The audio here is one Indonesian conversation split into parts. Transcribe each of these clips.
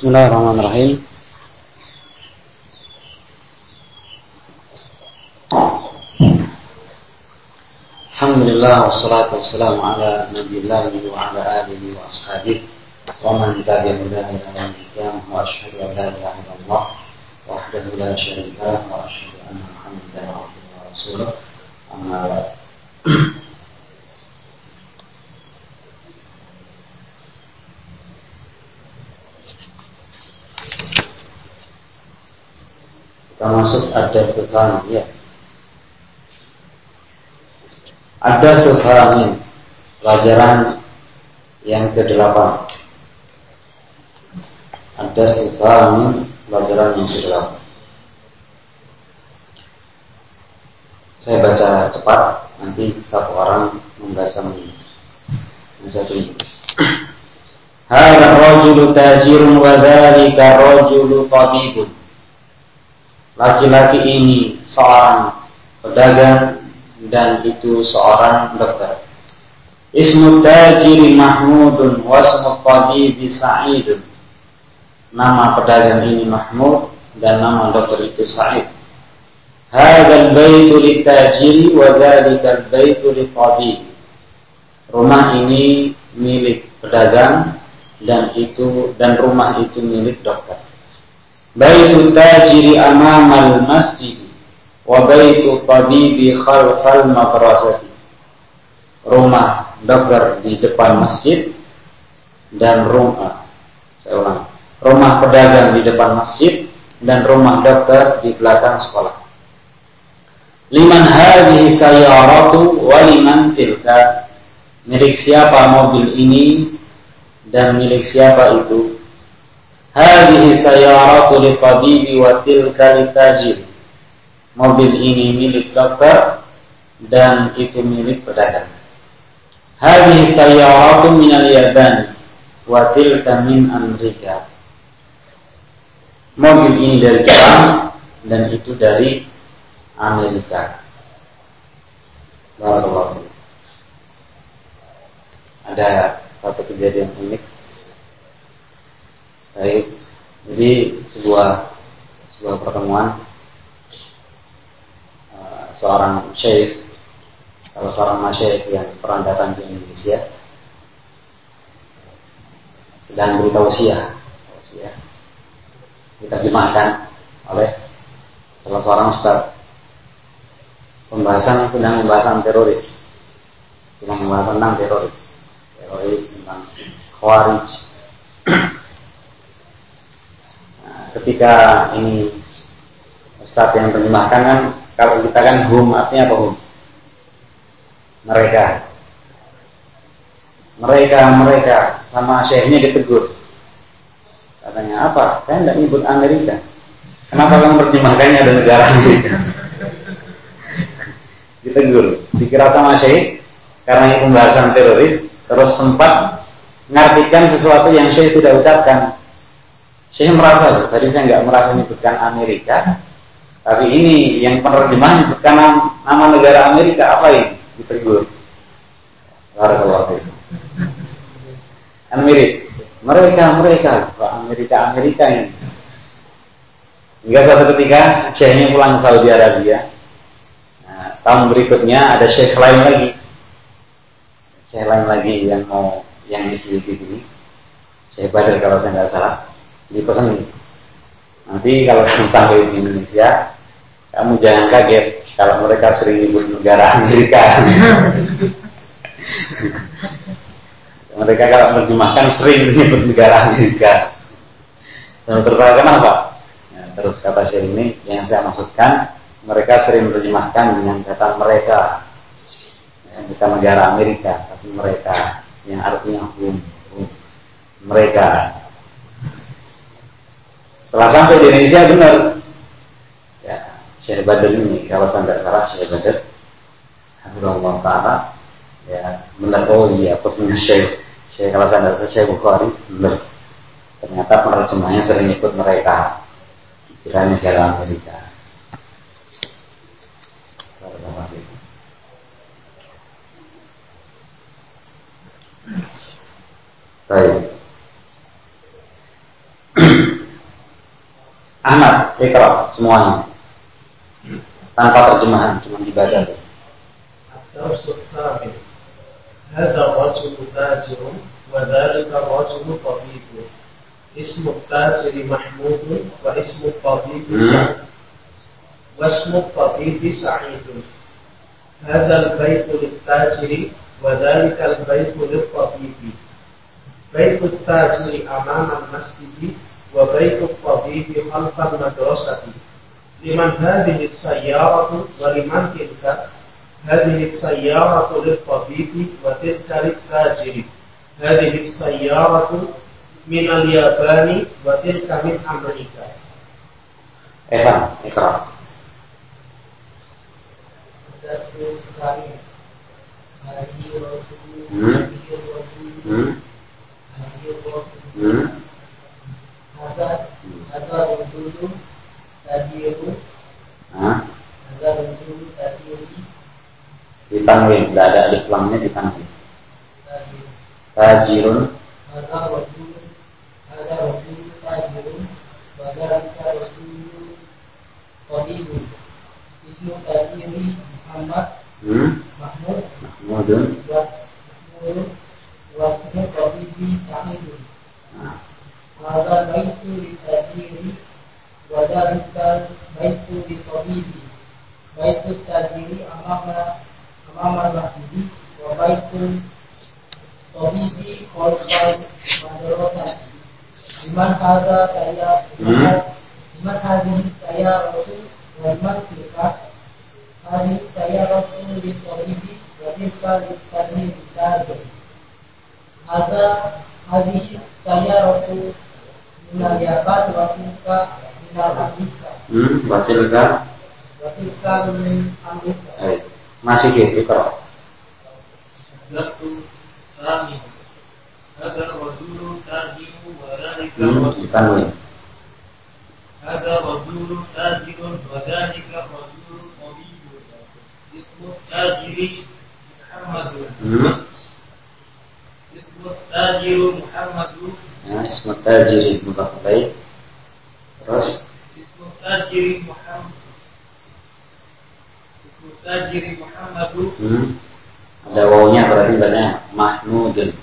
Bismillahirrahmanirrahim. Alhamdulillah wassalatu wassalamu ala nabiyillah wa ala alihi wa ashabihi wa man tabi'ahum bi ihsan ila yaumil qiyamah wa asyhadu an la ilaha illallah wahdahu la syarika lahu wa asyhadu anna Muhammadan abduhu wa rasuluh. Amma ba'd. Kita masuk ada sesuatu ya. Ada sesuatu pelajaran yang ke-8. Ada sesuatu pelajaran yang ke-8. Saya baca cepat, nanti satu orang membaca satu ini. Hadza rajulu tajirun wa dzalika rajulu tabibun. Laki-laki ini seorang pedagang dan itu seorang dokter. Ismu tajiri Mahmudun wasmu tabibi Sa'idun. Nama pedagang ini Mahmud dan nama dokter itu Sa'id. Hadzal baitu litajiri wa dzalikal baitu litabib. Rumah ini milik pedagang dan rumah itu milik dokter. Baitu tajiri amamal masjid wa baitu tabibi khalfal madrasati. Rumah dokter di depan masjid dan rumah pedagang di depan masjid dan rumah dokter di belakang sekolah. Liman hadhihi sayyaratu wa liman tilka. Milik siapa mobil ini dan milik siapa itu? Hadhihi sayyaratu li tabibi wa tilka li tajir. Mobil ini milik dokter dan itu milik pedagang. Hadhihi sayyaratu min al-Yaban wa tilka min Amerika. Mobil ini dari Jepang dan itu dari Amerika. Barakallahu. Ada satu kejadian unik. Baik, jadi sebuah pertemuan seorang syekh, salah seorang masyayikh yang pernah datang ke Indonesia sedang beri tausiah diterjemahkan oleh salah seorang ustaz. Sedang membahas teroris, tentang teroris tentang Khawarij. Ketika ini Ustaz yang terjemahkan kan, kalau kita kan hum, artinya apa hum? Mereka sama syekhnya ditegur. Katanya apa? Saya tidak nyebut Amerika. Kenapa kamu terjemahkannya ada negara Amerika? Ditegur. Dikira sama syekh karena ini pembahasan teroris, terus sempat mengartikan sesuatu yang syekh tidak ucapkan. Saya merasa, tadi saya nggak merasa menyebutkan Amerika, tapi ini yang penerjemahan menyebutkan nama negara Amerika, apa ini? Ditegur. Barakallahu fiikum. Kan mirip. Mereka, Amerika ini. Hingga suatu ketika syekhnya pulang ke Saudi Arabia. Nah, tahun berikutnya ada syekh lain lagi yang isi ini. Syekh Badr kalau saya nggak salah. Dipesan nanti kalau sampai di Indonesia, kamu jangan kaget kalau mereka sering nyebut negara Amerika. Mereka kalau menerjemahkan sering menyebut negara Amerika. Dan tertawa kenapa? Ya, terus kata saya ini yang saya maksudkan, mereka sering menerjemahkan dengan kata mereka, bukan negara Amerika, tapi mereka yang artinya mereka. Setelah sampai di Indonesia benar, ya Syekh Badr ini kalau sampai salah Syekh Badr, Alhamdulillah Taala, ya benar. Oh iya, posnya Syekh kalau sampai Syekh Bukhari benar. Ternyata penerjemahnya sering ikut mereka, kira negara Amerika. Baik. Ahmad, ikra semuanya. Tanpa terjemahan, cuma dibaca. الدرس الثامن هذا الرجل تاجر وذلك الرجل طبيب اسم التاجر محمود واسم الطبيب سعيد واسم الطبيب سعيد هذا البيت للتاجر وذلك البيت للطبيب بيت التاجر أمام المسجد وبيت الطبيب خلف المدرسة لمن هذه السيارة ولمن تلك هذه السيارة للطبيب وتلك للتاجر هذه السيارة من اليابان وتلك من أمريكا. اقرأ. Ditanwin, tidak ada alif lamnya ditanwin. Tajirun. Ada rojul tajirun, wadalika rojul qadibun. Ismu tajiri Muhammad. Mahmudun. Wasmu qabibi Sa'idun. Ada baitu li tajiri, wadalika baitu li qabibi. Baitu tajiri amama masjid wa baitul tabibi khalfal madrasah. Liman hadza saya rasul wa liman tilka hadhihi saya rasul li tabibi wa tilka li tabibi tajir. Hadhihi saya rasul min al-Yaban wa tilka min al-Amerika. Wa tilka min Amerika. Masih gitu kalau Nafsu Rami Hadar Rajulu Tajiru Wadhalika Hadar Rajulu Tajirun Wadhalika Rajulu Qabibu Ismu Tajiri Muhammadun Ismu Tajiru Muhammadun Ismu Tajiri Muhammadun Terus Ismu Tajiri Muhammadu ada wawunya berarti bacanya Mahmudun.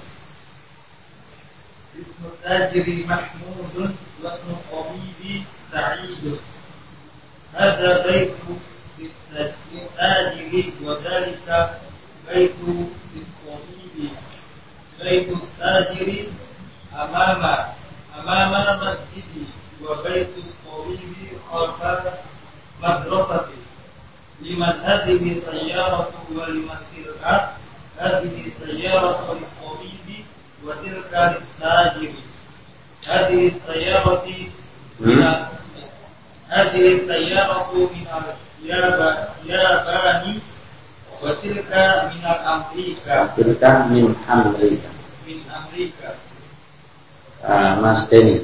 Ismu tajiri Mahmudun wasmu qabibi Sa'idun. Hadza baitu tajiri wa dzalika baitu qabibi. Baitu tajiri amama masjidi wa baitu qabibi khalfa madrasati. Liman hadhihi sayyaratu wa liman tilka hadhihi sayyaratu liqabibi wa tilka lit-tajiri hadhihi sayyarati hadhihi sayyaratu min al-Yabani wa tilka min al-Amerika min Amerika. Mas Denny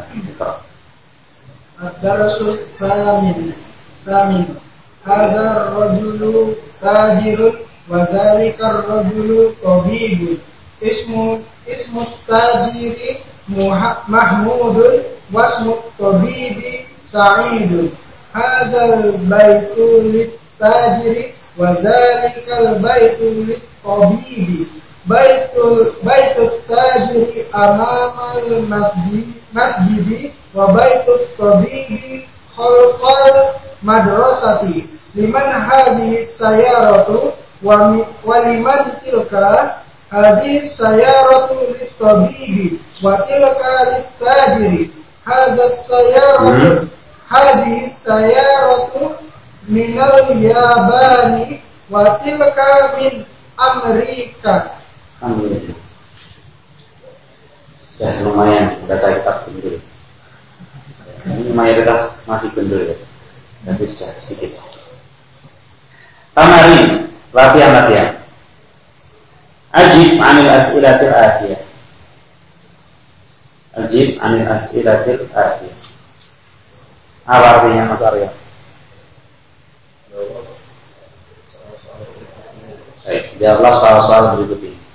Ad-darasus samin هذا الرجل تاجر وذلك الرجل طبيب اسم التاجر محمود واسم الطبيب سعيد هذا البيت للتاجر وذلك البيت للطبيب بيت التاجر أمام المسجد وبيت الطبيب خلف madrasati liman hadhihi sayaratu wa liman tilka hadhihi sayaratu lit-tabibi wa tilka lit-tajiri hadhihi sayaratu min al-Yabani wa tilka min Amerika. Sudah lumayan baca kitab gendul. Ini mayoritas masih gendul ya. Tapi sudah sedikit. Tamarin, latihan. Ajib anil as'ilatil atiyah. Ajib anil as'ilatil atiyah. Apa artinya Mas Arya? Baik, biarlah soal-soal berikut ini.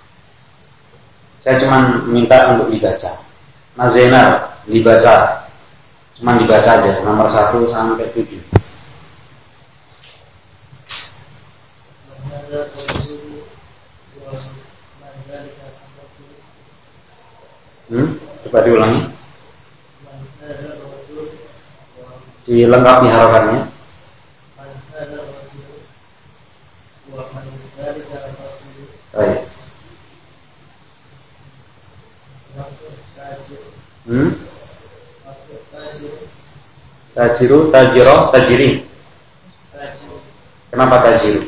Saya cuma minta untuk dibaca. Mas Zainal, dibaca. Cuma dibaca aja nomor 1 sampai 7. Coba diulangi. Dilengkapi harapannya. Baik. Tajiru, tajiro, tajiri. Kenapa tajiru?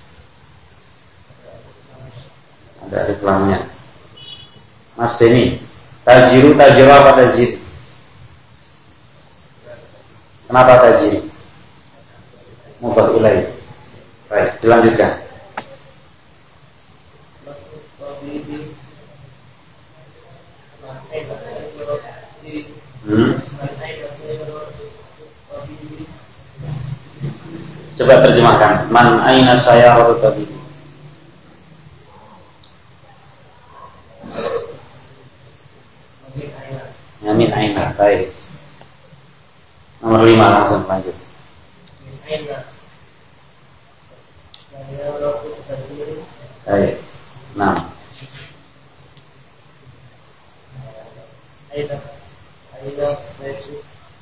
Ada alif lamnya. Mas Denny, tajiru, tajiro apa tajiri? Kenapa tajiri? Mubah ilaih. Baik, dilanjutkan. Coba terjemahkan. Man aina saya wa tabibi. Min aina. Baik. Nomor 5 langsung lanjut. Min aina. Saya wa tabibi. Baik. 6. Aina. Aina baitu.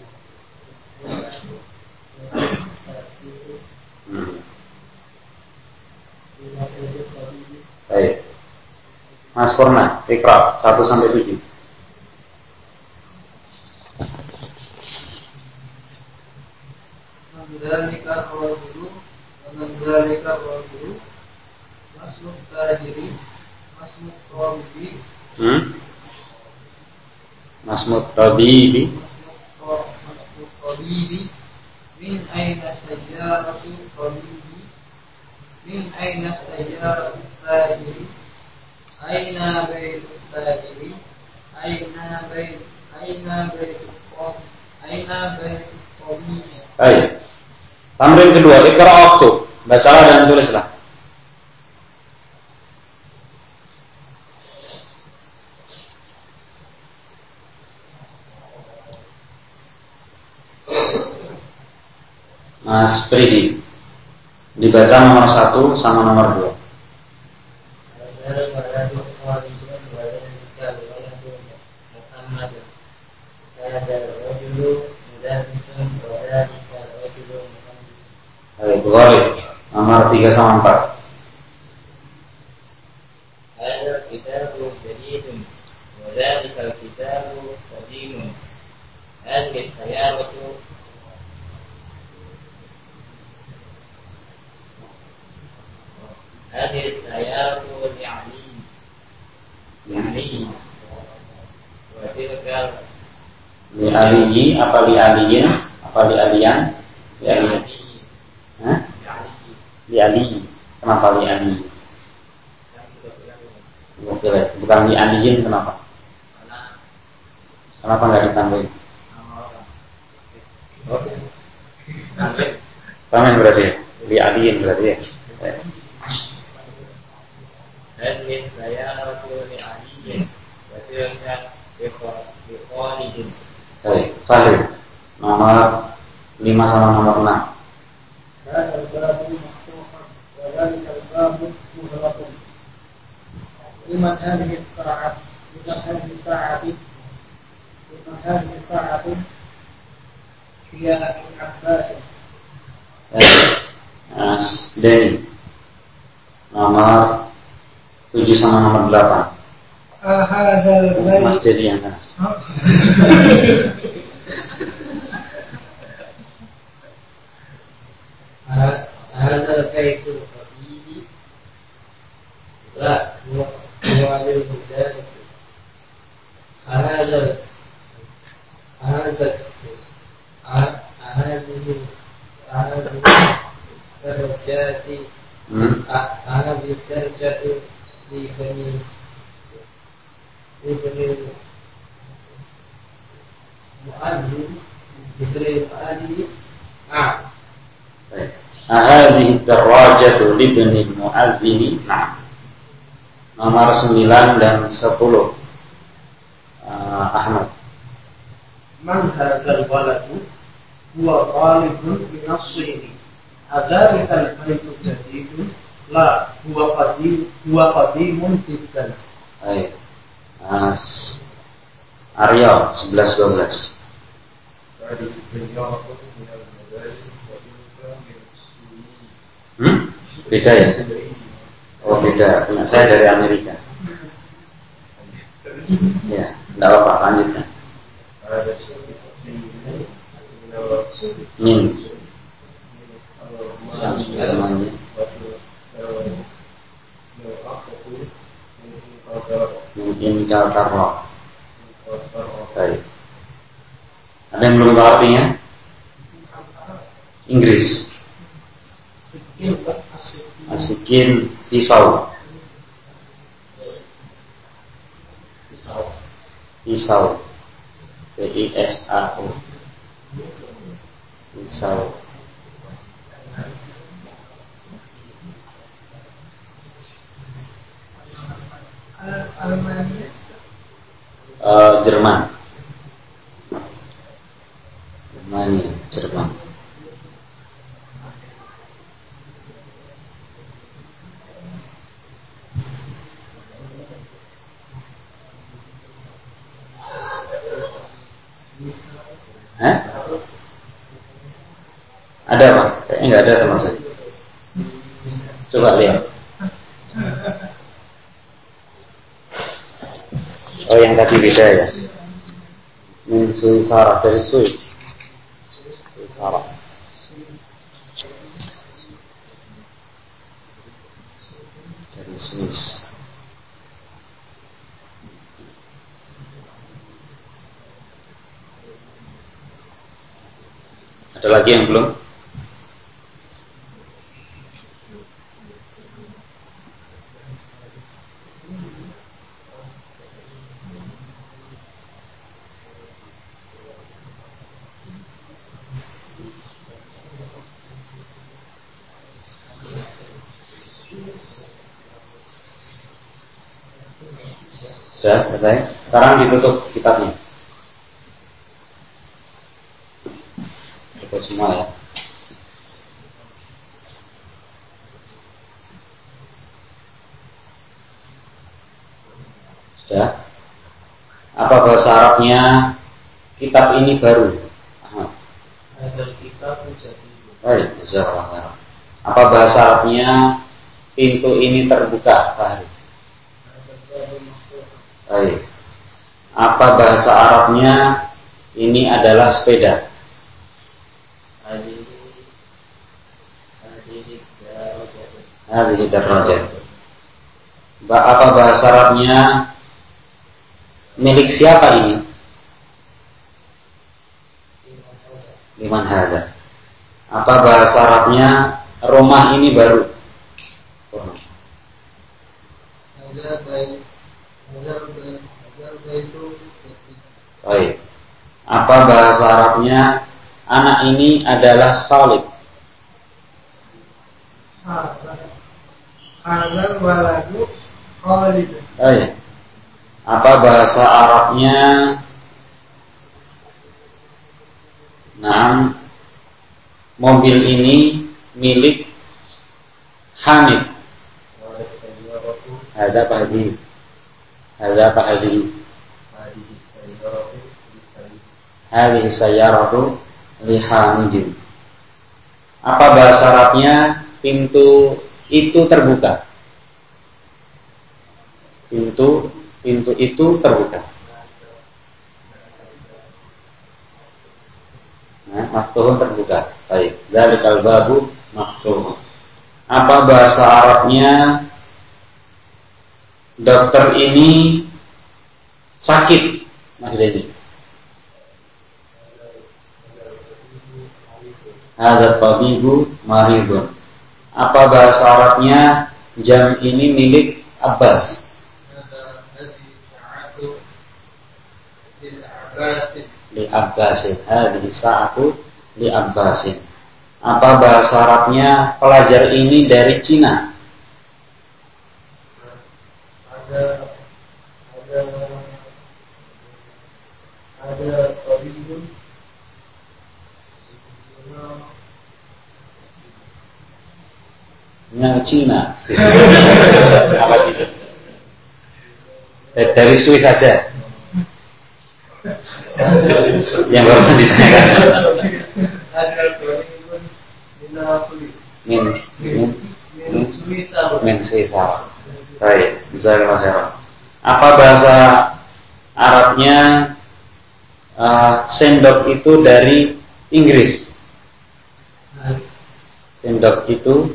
Baik. Mas Purna, Iqra 1 sampai 7. Mendzalika rajulu wa mendzalika rajulu masmuk tajiri masmuk tabibi masmuk tabibi min aina sayyaratu tabibi min aina sayyaratu tajiri aina baitu tajiri aina baitu tabibi. Baik. Tamrin kedua, Iqra waktu. Bacalah dan tulislah. Mas Pridi, dibaca nomor 1 sama nomor 2. Baik, nomor 3 sama 4. Ada kitabu jadidun wa dzalikal kitabu qadimun. Hadhihi sayaratu li'ali wa tilkal li'aliyi apa li'aliyin apa li'aliyan li'aliyan li'aliyi. Kenapa li'aliyi? Bukan li'aliyin, kenapa? Kenapa nggak ditambahin? Tambahin berarti ya? Li'aliyin berarti ya? Hadhihi sayaratu li'aliyin wa tilka biqalidin. Baik, Fahri. Nomor 5 sama nomor 6. هذا الباب مفتوح وذلك الباب مغلق. لمن هذه الساعة هي ابن عباس. Denny. Nomor 7 sama nomor 8. Mas Denny yang kan. هذا البيت القديم لا هو للمدارس. هذه الدرجات هذه الدرجة لبني المؤذن هذه الدراجة لابن المؤذن. Nah, nomor 9 dan 10 Ahmad. man hadzal waladu huwa talibun min as-sini adzalika al-baytu jadidun la huwa qadimun jiddan. Baik. Arya 11-12. Beda ya? Oh beda, punya saya dari Amerika. Ya, tidak apa-apa, lanjutkan. Yang semuanya. Mungkin kalkarro. Baik. Ada yang belum tahu artinya? Inggris. Asikin pisau. Pisau. P-I-S-A-U. Pisau. Jerman. Jerman. Ada apa? Kayaknya nggak ada teman saya. Coba lihat. Oh yang tadi beda ya. Min Suisara dari Swiss. Suisara. Dari Swiss. Ada lagi yang belum? Sudah selesai. Sekarang ditutup kitabnya. Tutup semua ya. Sudah. Apa bahasa Arabnya kitab ini baru? Hadzal kitab jadid. Baik, jazakallahu. Apa bahasa Arabnya pintu ini terbuka? Baru. Baik. Apa bahasa Arabnya ini adalah sepeda? Hadhihi darajat. Apa bahasa Arabnya milik siapa ini? Liman hadza. Apa bahasa Arabnya rumah ini baru? Baik. Apa bahasa Arabnya anak ini adalah Khalid? Hadzal waladu Khalid. Baik. Apa bahasa Arabnya mobil ini milik Hamid? Hadza Fahdi. Hadhihi sayyaratu li Hamidin. Apa bahasa Arabnya pintu itu terbuka? Pintu itu terbuka. Maftuhun terbuka. Baik. Dzalikal babu maftuhun. Apa bahasa Arabnya dokter ini sakit, Mas Dedi? Hadzal tabibu maridun. Apa bahasa Arabnya jam ini milik Abbas? Li Abbasin. Hadhihi sa'atu li Abbasin. Apa bahasa Arabnya pelajar ini dari Cina? Ada Yang Cina. Apa itu? Dari Swiss saja. Yang barusan ditanyakan. Min Swiss. Baik, bisa masalah. Apa bahasa Arabnya sendok itu dari Inggris? Sendok itu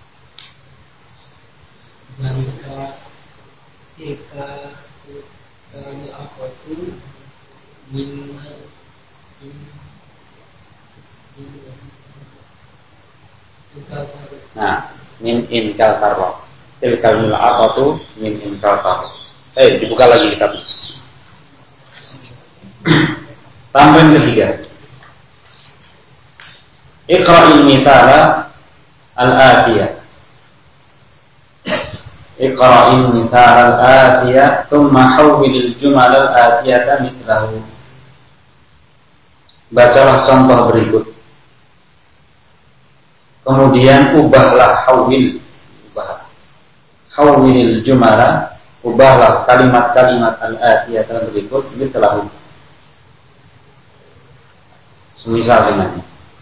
min inkal tarro. Tilkal mil'aqatu min inkal tarro. Dibuka lagi kitabnya. Tambahan ketiga. Iqra'il mithala al-atiyah. Iqra'il mithala al-atiyah thumma hawwilil jumal al-atiyata mithlahu. Bacalah contoh berikut. Kemudian ubahlah hawwilil jumala, ubahlah kalimat-kalimat al-atiyata berikut mithlahu. Semisal dengannya.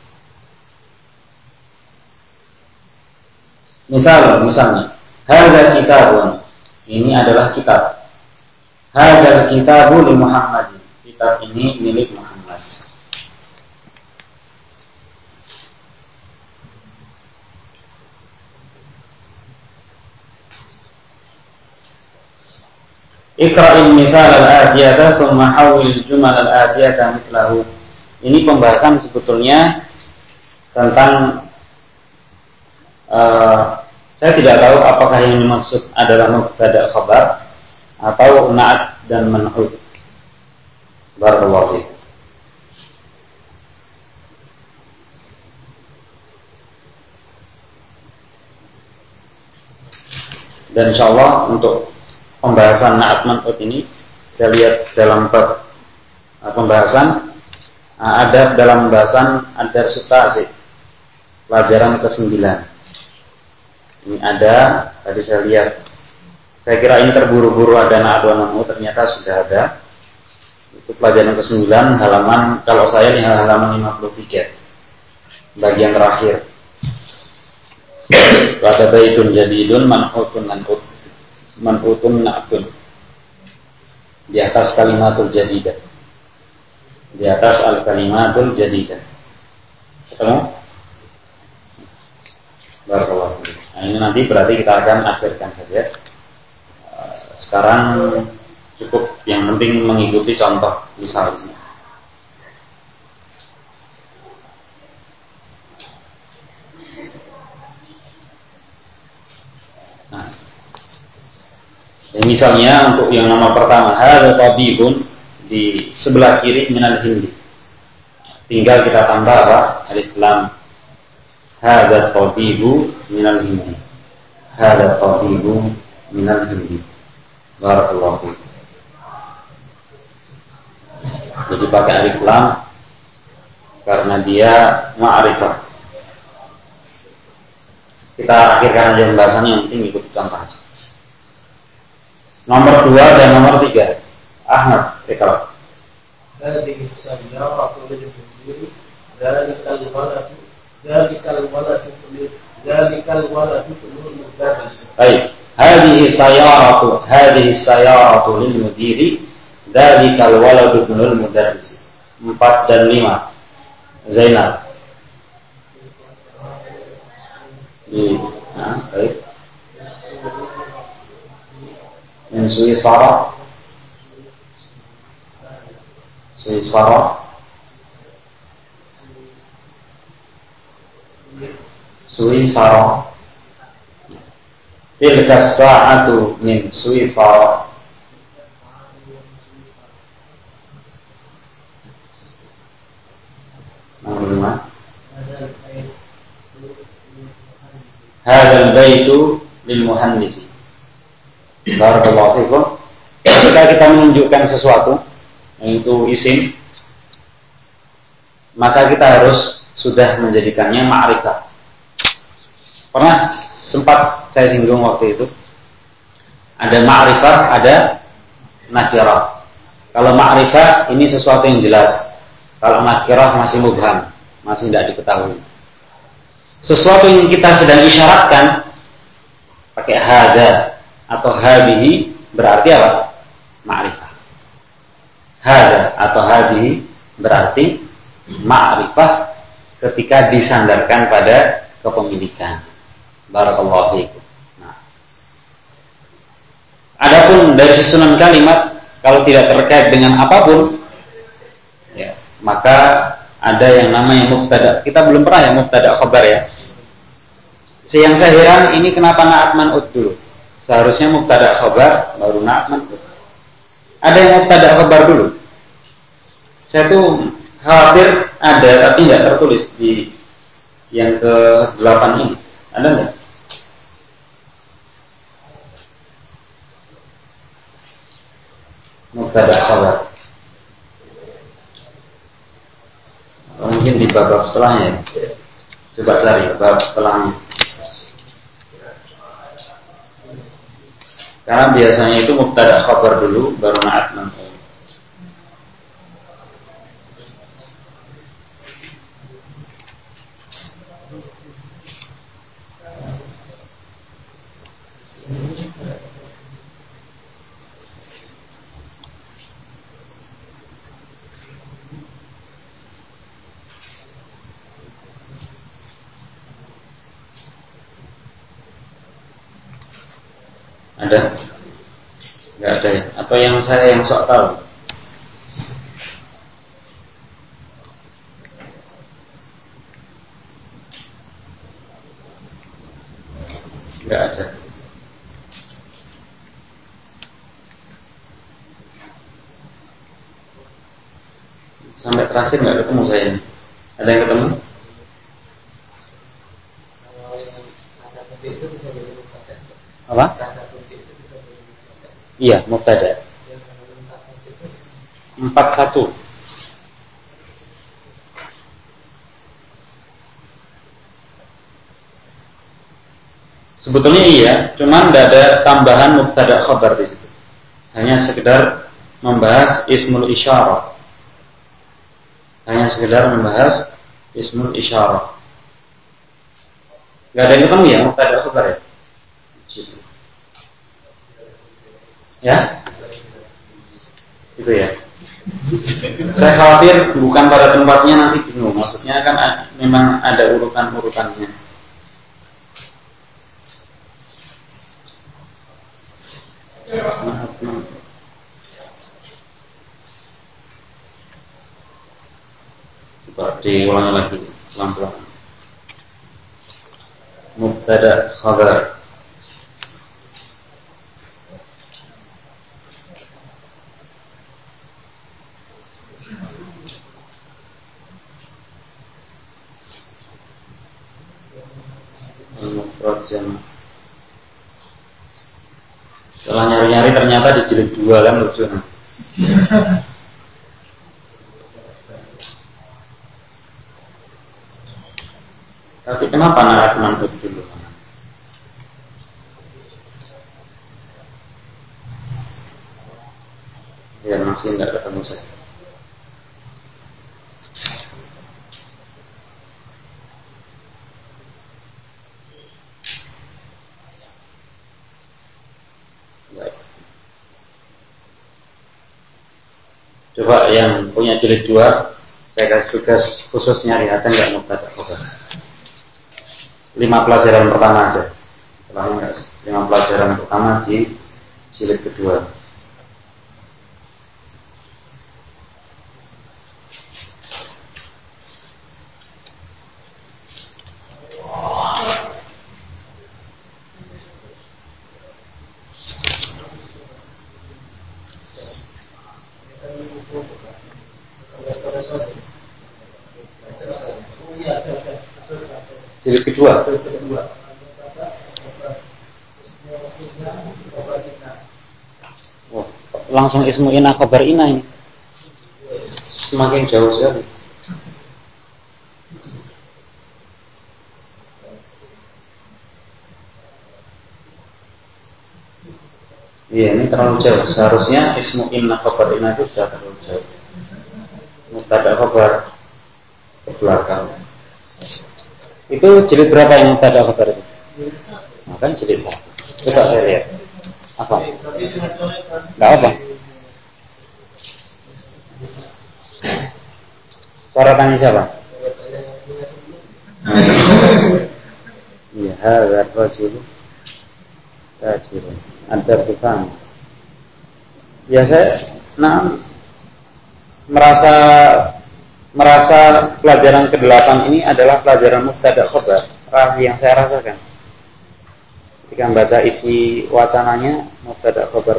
Misalnya, hadza kitabun, ini adalah kitab. Hadzal kitabu li Muhammadin, kitab ini milik Muhammad. Iqra'il mithal al-atiyata thumma hawwil jumal al-atiyata mithlahu. Ini pembahasan sebetulnya tentang saya tidak tahu apakah yang dimaksud adalah mubtada khabar atau na'at dan man'ut. Barakallahu fiik. Dan insyaallah untuk pembahasan na'at man'ut ini saya lihat dalam bab pembahasan adab dalam pembahasan adab sutasi pelajaran ke-9. Ini ada, tadi saya lihat. Saya kira ini terburu-buru ada na'at wa man'ut, ternyata sudah ada. Itu pelajaran ke-9 halaman, kalau saya di halaman 53. Bagian terakhir. Ada baitun jadidun man'utun man'utun na'atun. Di atas kalimatul jadidah. Di atas al-kalimatul jadidah. Ketemu? Barakallahu fiik. Nah, ini nanti berarti kita akan akhirkan saja. Sekarang cukup, yang penting mengikuti contoh misalnya. Nah, misalnya untuk yang nomor pertama, hadza tabibun, di sebelah kiri minal hindi. Tinggal kita tambah apa? Alif lam. Hadza tabibu minal hindi. Hadza tabibu minal hindi. Barakallahu fiik. Jadi pakai alif lam karena dia ma'rifah. Kita akhirkan aja pembahasannya, yang penting ikut contoh aja. Nomor 2 dan nomor 3. Ahmad, rekal. Hadhihi as-sayyaratu lil-mudiri, dzalikal waladu lil-mudarris. Baik. Hadhihi sayyaratu lil-mudiri, dzalikal waladu lil-mudarris. 4 dan 5. Zainab. Baik. Min Suisara. Tilka sa'atu min Suisara. Nomor 5. Hadzal baitu lil muhandisi. Barakallahu fiikum. Ketika kita menunjukkan sesuatu, yaitu isim, maka kita harus sudah menjadikannya ma'rifah. Pernah sempat saya singgung waktu itu. Ada ma'rifah, ada nakirah. Kalau ma'rifah ini sesuatu yang jelas. Kalau nakirah masih mubham, masih tidak diketahui. Sesuatu yang kita sedang isyaratkan pakai hada atau hadihi berarti apa? Ma'rifah. Hada atau hadihi berarti ma'rifah ketika disandarkan pada kepemilikan. Barakallahu fiikum. Nah, adapun dari susunan kalimat kalau tidak terkait dengan apapun, ya, maka ada yang namanya mubtada. Kita belum pernah ya mubtada khabar ya. Yang saya heran ini kenapa na'at man'ut dulu? Seharusnya mubtada khabar baru na'at man'ut. Ada yang mubtada khabar dulu. Saya tuh khawatir ada tapi nggak tertulis di yang ke-8 ini. Ada nggak? Mubtada khabar. Mungkin di bab setelahnya ya. Coba cari bab setelahnya. Karena biasanya itu mubtada khabar dulu baru na'at man'ut. Ada? Nggak ada ya? Atau yang saya yang sok tahu? Nggak ada. Sampai terakhir nggak ketemu saya ini. Ada yang ketemu? Apa? Iya, mubtada. 41. Sebetulnya iya, cuman tidak ada tambahan mubtada khabar di situ. Hanya sekedar membahas ismul isyarah. Hanya sekedar membahas ismul isyarah. Gak ada yang ketemu ya mubtada khabar ya? Ya? Itu ya. Saya khawatir bukan pada tempatnya nanti bingung. Maksudnya kan memang ada urutan-urutannya. Coba diulangi lagi pelan-pelan. Mubtada khabar. Setelah nyari-nyari ternyata di jilid 2 kan lucu. Tapi kenapa na'at man'ut dulu? Ya masih tidak ketemu saya. Coba yang punya jilid 2, saya kasih tugas khusus nyari ada nggak mubtada khabar. 5 pelajaran pertama aja. Setelahnya 5 pelajaran pertama di jilid kedua. Jilid kedua. Oh, langsung ismu ina khabar ina ini. Semakin jauh sekali. Iya, ini terlalu jauh. Seharusnya ismu inna khabar inna itu sudah terlalu jauh. Mubtada khabar ke belakang. Itu jilid berapa yang mubtada khabar itu? Nah, kan jilid 1. Coba saya lihat. Apa? Enggak apa. Suara tanya siapa? Iya, hadza rajul tajirun. Ada bukan. Ya saya merasa pelajaran ke-8 ini adalah pelajaran mubtada khabar. Yang saya rasakan. Ketika membaca isi wacananya mubtada khabar.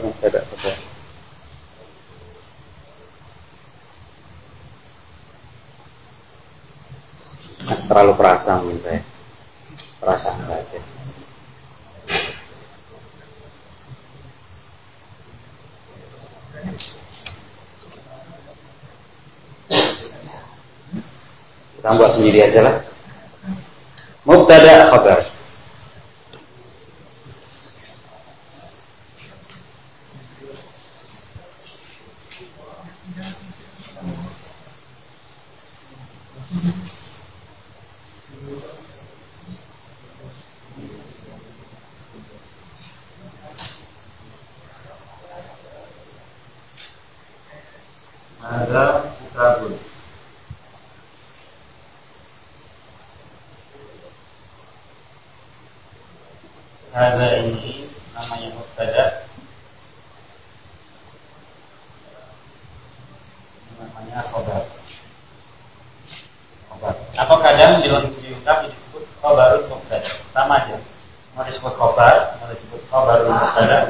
Terlalu perasa mungkin saya. Perasaan saja. Kita buat sendiri aja lah. Mubtada khabar. Ada kitabun. Ada ini namanya mubtada, namanya khabar. Atau kadang dilengkapi disebut khabarul mubtada, sama aja. Mau disebut khabar, mau disebut khabarul mubtada.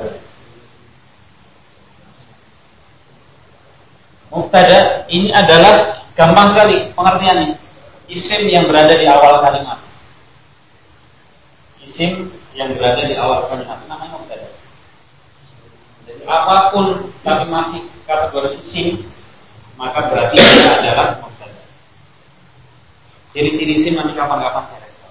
Mubtada ini adalah gampang sekali pengertiannya. Isim yang berada di awal kalimat. Isim yang berada di awal kalimat namanya mubtada. Jadi apapun tapi masih kategori isim, maka berarti dia adalah mubtada. Ciri-ciri isim nanti kapan-kapan saya kasih.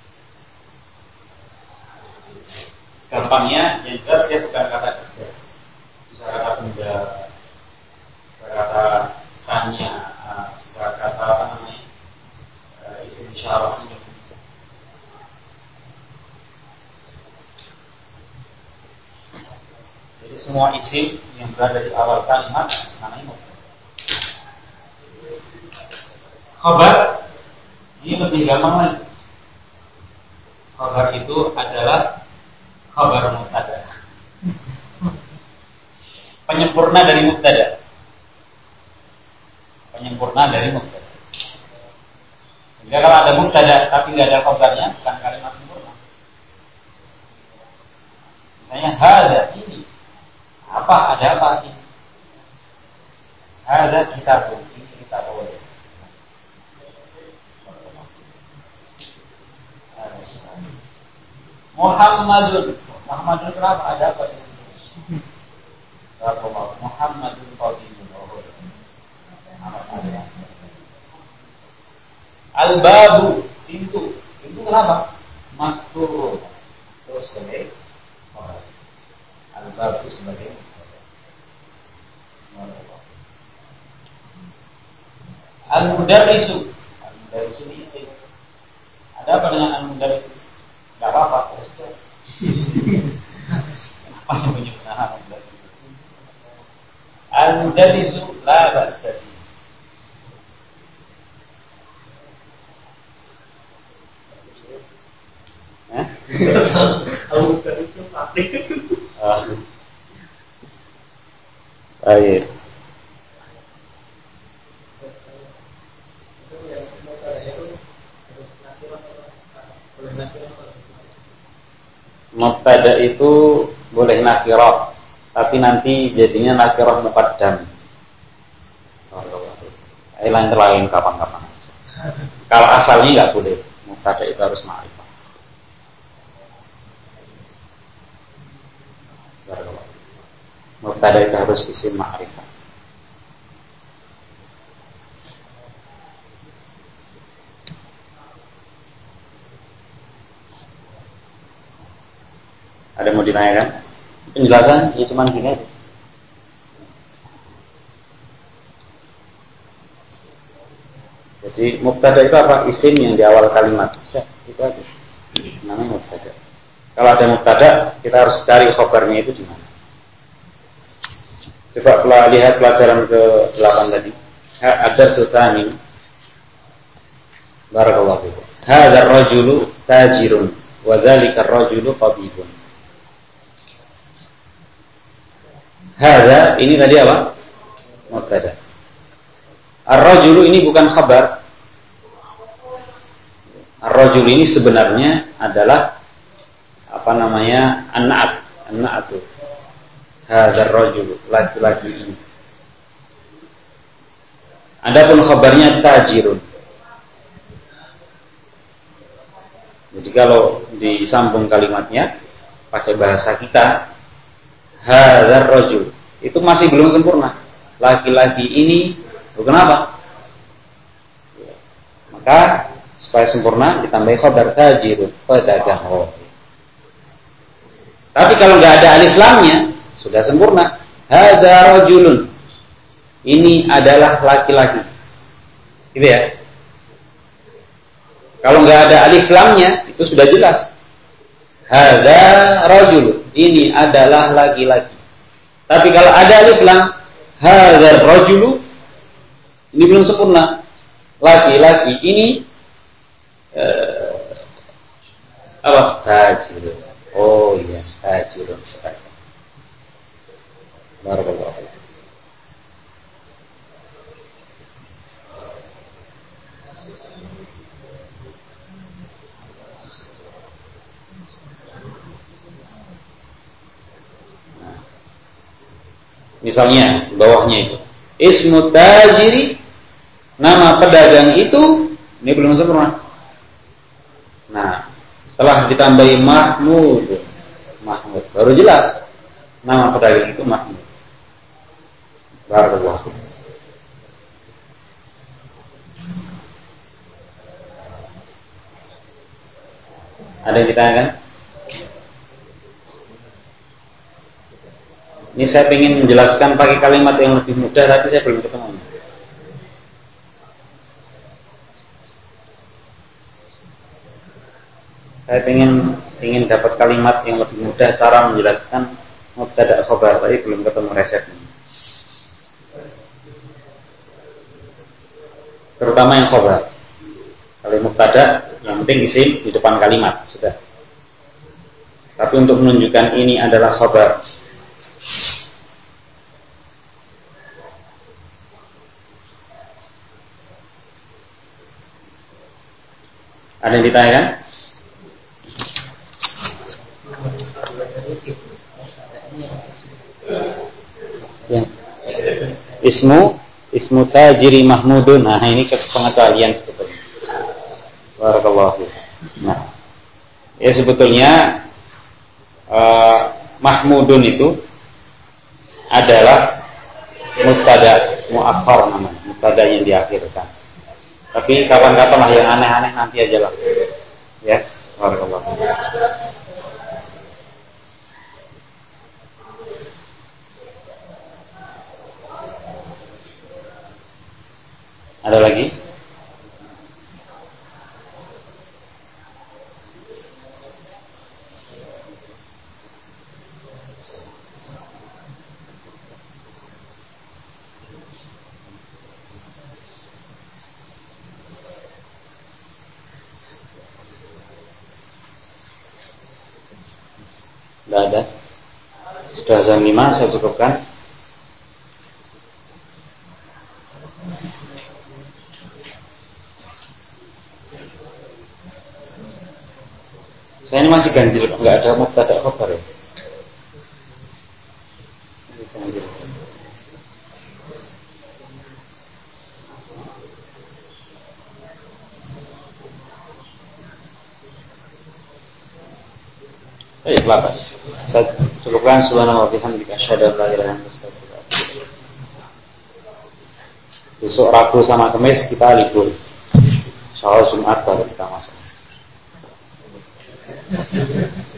Gampangnya, yang jelas dia bukan kata kerja. Bisa kata benda, bisa kata tanya, bisa kata apa namanya, isim isyarat. Jadi semua isim yang berada di awal kalimat namanya mubtada. Khabar ini lebih gampang lagi. Khabar itu adalah khabar mubtada, penyempurna dari mubtada. Jika kalau ada mubtada tapi nggak ada khabarnya, bukan kalimat sempurna. Misalnya hadza ini. Apa? Ada apa ini? Ada kitabun. Ini kitab boleh. Muhammadun. Muhammadun kenapa? Ada apa ini? Muhammadun qadimun. Al-babu. Pintu. Pintu kenapa? Masturun. Terus sebagai orang. Al-babu sebagai Al-mudarrisu. Al-mudarrisu ini isim. Ada apa dengan al-mudarrisu? Gak apa-apa, terus itu. Kenapa yang menyebutkan al-mudarrisu? Al-mudarrisu la ba'sa bihi. Al-mudarrisu praktik. Baik. Mubtada itu boleh nakirah, tapi nanti jadinya nakirah muqaddam. Lain kapan-kapan. Kalau asalnya nggak boleh, mubtada itu harus ma'rifah. Mubtada itu harus isim ma'rifah. Ada mau ditanyakan? penjelasan ya cuman gini aja. Jadi mubtada itu apa? Isim yang di awal kalimat. Sudah, itu aja. Namanya mubtada. Kalau ada mubtada, kita harus cari khabarnya itu di mana. Coba lihat pelajaran ke-8 tadi. Ada sultani. Barakallahu fikum. Hadzal rajulu tajirun wa dzalikar rajulu tabibun. Hadza ini tadi apa? Mubtada. Ar-rajulu ini bukan khabar. Ar-rajul ini sebenarnya adalah apa namanya? An-na'at. An-na'atu. Hadzal rajulu, laki-laki ini. Adapun khabarnya tajirun. Jadi kalau disambung kalimatnya pakai bahasa kita, hadzal rajul, itu masih belum sempurna. Laki-laki ini kenapa? Maka supaya sempurna ditambahi khabar tajirun, pedagang. Tapi kalau nggak ada alif lamnya sudah sempurna. Hadza rajulun, ini adalah laki-laki. Gitu ya. Kalau nggak ada alif lamnya itu sudah jelas. Hadza rajulun, ini adalah laki-laki. Tapi kalau ada alif lam, hadza rajulu, ini belum sempurna. Laki-laki ini apa? Tajirun. Oh iya, tajirun. Barakallahu fiik. Misalnya bawahnya itu ismu tajiri, nama pedagang itu, ini belum sempurna. Nah, setelah ditambahi Mahmud baru jelas nama pedagang itu Mahmud. Barakallahu fiik. Ada yang ditanyakan? Ini saya ingin menjelaskan pakai kalimat yang lebih mudah, tapi saya belum ketemu. Saya ingin dapat kalimat yang lebih mudah cara menjelaskan mubtada khabar, tapi belum ketemu resepnya. Terutama yang khabar. Kalau mubtada, yang penting isim di depan kalimat sudah. Tapi untuk menunjukkan ini adalah khabar, ada yang ditanyakan? Ya. Ismu tajiri Mahmudun. Nah, ini pengetahuan sebetulnya. Barakallahu fiik. Nah, ya sebetulnya Mahmudun itu adalah mubtada muakhar namanya, mubtada yang diakhirkan. Tapi kapan-kapan lah yang aneh-aneh nanti aja lah. Ya, barakallahu fiik. Ada lagi? Tidak ada. Sudah jam 5, saya cukupkan. Saya ini masih ganjil, nggak ada mubtada khabar ya. Ganjil. Baik, lapas. Saya cukupkan. Subhanallah wa bihamdika asyhadu an la ilaha illa anta astaghfiruka wa atubu ilaik. Besok Rabu sama Kamis kita libur. Insyaallah Jumat baru kita masuk.